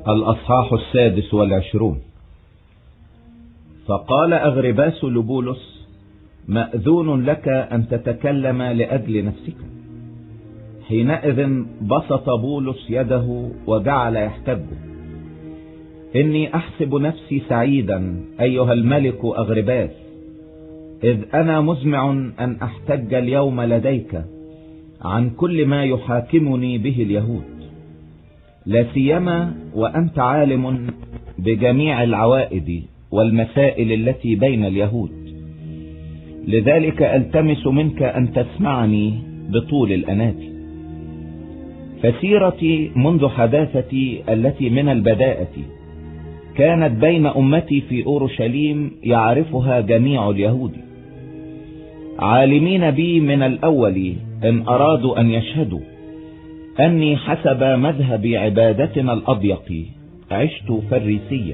الأصحاح 26. فقال أغرباس لبولس: مأذون لك أن تتكلم لأجل نفسك. حينئذ بسط بولس يده وجعل يحتج: إني أحسب نفسي سعيدا أيها الملك أغرباس، إذ أنا مزمع أن أحتج اليوم لديك عن كل ما يحاكمني به اليهود، لا سيما وأنت عالم بجميع العوائد والمسائل التي بين اليهود. لذلك ألتمس منك أن تسمعني بطول الأنات. فسيرتي منذ حداثتي التي من البداءة كانت بين أمتي في أورشليم يعرفها جميع اليهود، عالمين بي من الأول إن أرادوا أن يشهدوا أني حسب مذهب عبادتنا الأضيق عشت فريسيا.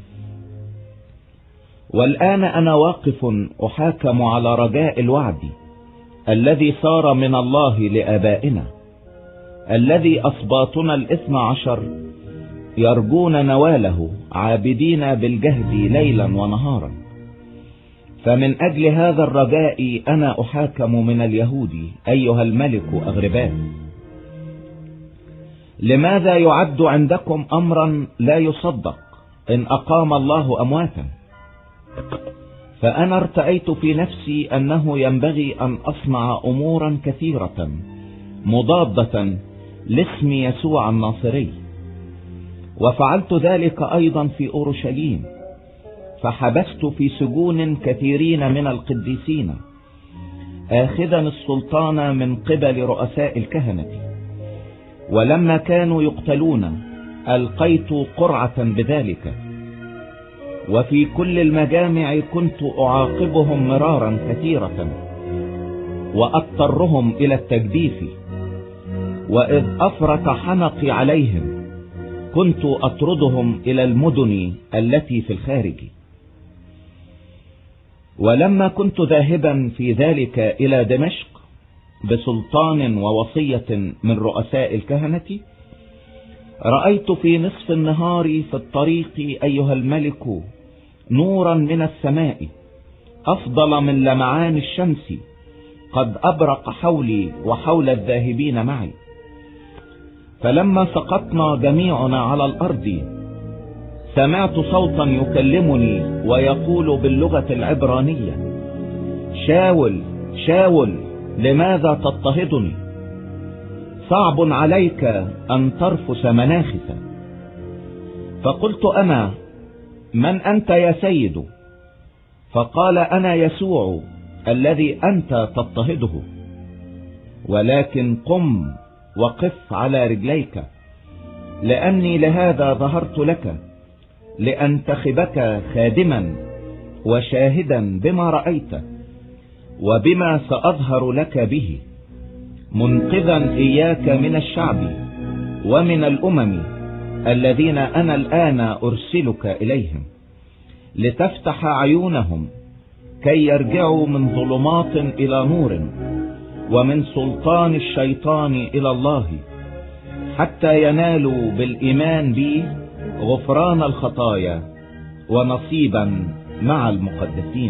والآن أنا واقف أحاكم على رجاء الوعد الذي صار من الله لآبائنا، الذي أسباطنا 12 يرجون نواله عابدين بالجهد ليلا ونهارا. فمن أجل هذا الرجاء أنا أحاكم من اليهود أيها الملك أغرباس. لماذا يعد عندكم أمرا لا يصدق إن أقام الله أمواتا؟ فأنا ارتأيت في نفسي أنه ينبغي أن أصنع أمورا كثيرة مضادة لاسم يسوع الناصري، وفعلت ذلك أيضا في أورشليم، فحبست في سجون كثيرين من القديسين، آخذا السلطان من قبل رؤساء الكهنة. ولما كانوا يقتلون ألقيت قرعة بذلك، وفي كل المجامع كنت أعاقبهم مرارا كثيرة وأضطرهم إلى التجديف. وإذ أفرط حنقي عليهم كنت أطردهم إلى المدن التي في الخارج. ولما كنت ذاهبا في ذلك إلى دمشق بسلطان ووصية من رؤساء الكهنة، رأيت في نصف النهار في الطريق أيها الملك نورا من السماء أفضل من لمعان الشمس قد أبرق حولي وحول الذاهبين معي. فلما سقطنا جميعنا على الأرض سمعت صوتا يكلمني ويقول باللغة العبرانية: شاول شاول لماذا تضطهدني؟ صعب عليك أن ترفس مناخسا. فقلت أنا: من أنت يا سيد؟ فقال: أنا يسوع الذي أنت تضطهده، ولكن قم وقف على رجليك، لأني لهذا ظهرت لك، لأنتخبك خادما وشاهدا بما رأيت وبما سأظهر لك به، منقذا إياك من الشعب ومن الأمم الذين أنا الآن أرسلك إليهم، لتفتح عيونهم كي يرجعوا من ظلمات إلى نور ومن سلطان الشيطان إلى الله، حتى ينالوا بالإيمان بي غفران الخطايا ونصيبا مع المقدسين.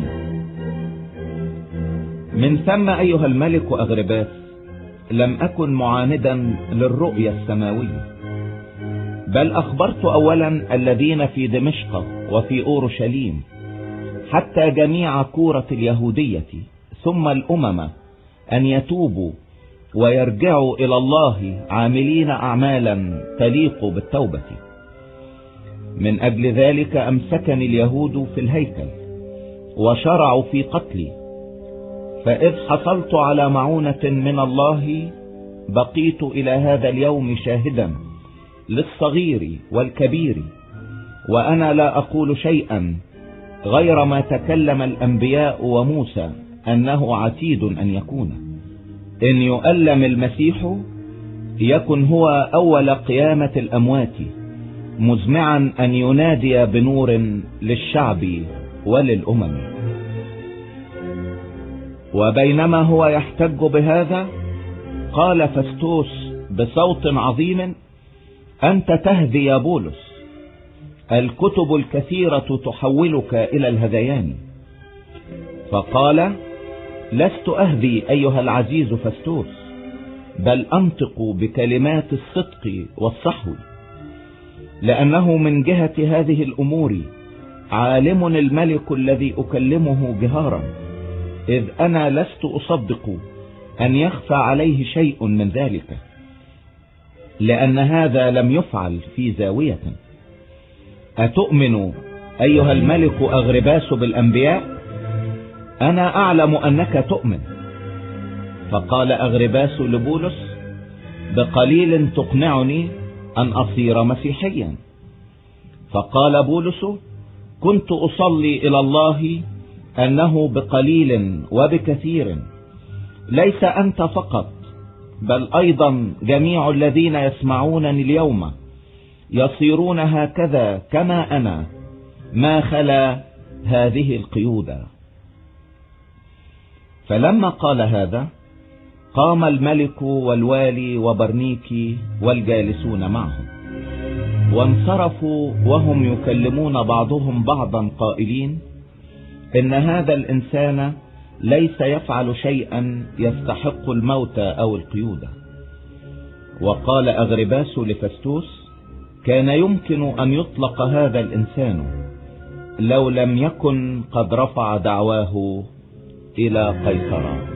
من ثم أيها الملك أغرباس لم أكن معاندا للرؤيا السماوية، بل أخبرت أولا الذين في دمشق وفي أورشليم حتى جميع كورة اليهودية ثم الأمم أن يتوبوا ويرجعوا إلى الله عاملين أعمالا تليق بالتوبة. من أجل ذلك أمسكني اليهود في الهيكل وشرعوا في قتلي، فإذ حصلت على معونة من الله بقيت إلى هذا اليوم شاهدا للصغير والكبير، وأنا لا أقول شيئا غير ما تكلم الأنبياء وموسى أنه عتيد أن يكون: إن يؤلم المسيح يكن هو أول قيامة الأموات، مزمعا أن ينادي بنور للشعب وللأمم. وبينما هو يحتج بهذا قال فستوس بصوت عظيم: أنت تهدي يا بولس، الكتب الكثيرة تحولك إلى الهذيان. فقال: لست أهذي أيها العزيز فستوس، بل أنطق بكلمات الصدق والصحو، لأنه من جهة هذه الأمور عالم الملك الذي أكلمه جهارا، إذ أنا لست أصدق أن يخفى عليه شيء من ذلك، لأن هذا لم يفعل في زاوية. أتؤمن أيها الملك أغرباس بالأنبياء؟ أنا أعلم أنك تؤمن. فقال أغرباس لبولس: بقليل تقنعني أن أصير مسيحيا. فقال بولس: كنت أصلي إلى الله أنه بقليل وبكثير ليس أنت فقط، بل أيضا جميع الذين يسمعونني اليوم يصيرون هكذا كما أنا، ما خلا هذه القيود. فلما قال هذا قام الملك والوالي وبرنيكي والجالسون معهم، وانصرفوا وهم يكلمون بعضهم بعضا قائلين: إن هذا الإنسان ليس يفعل شيئا يستحق الموت أو القيود. وقال أغرباس لفستوس: كان يمكن أن يطلق هذا الإنسان لو لم يكن قد رفع دعواه إلى قيصر.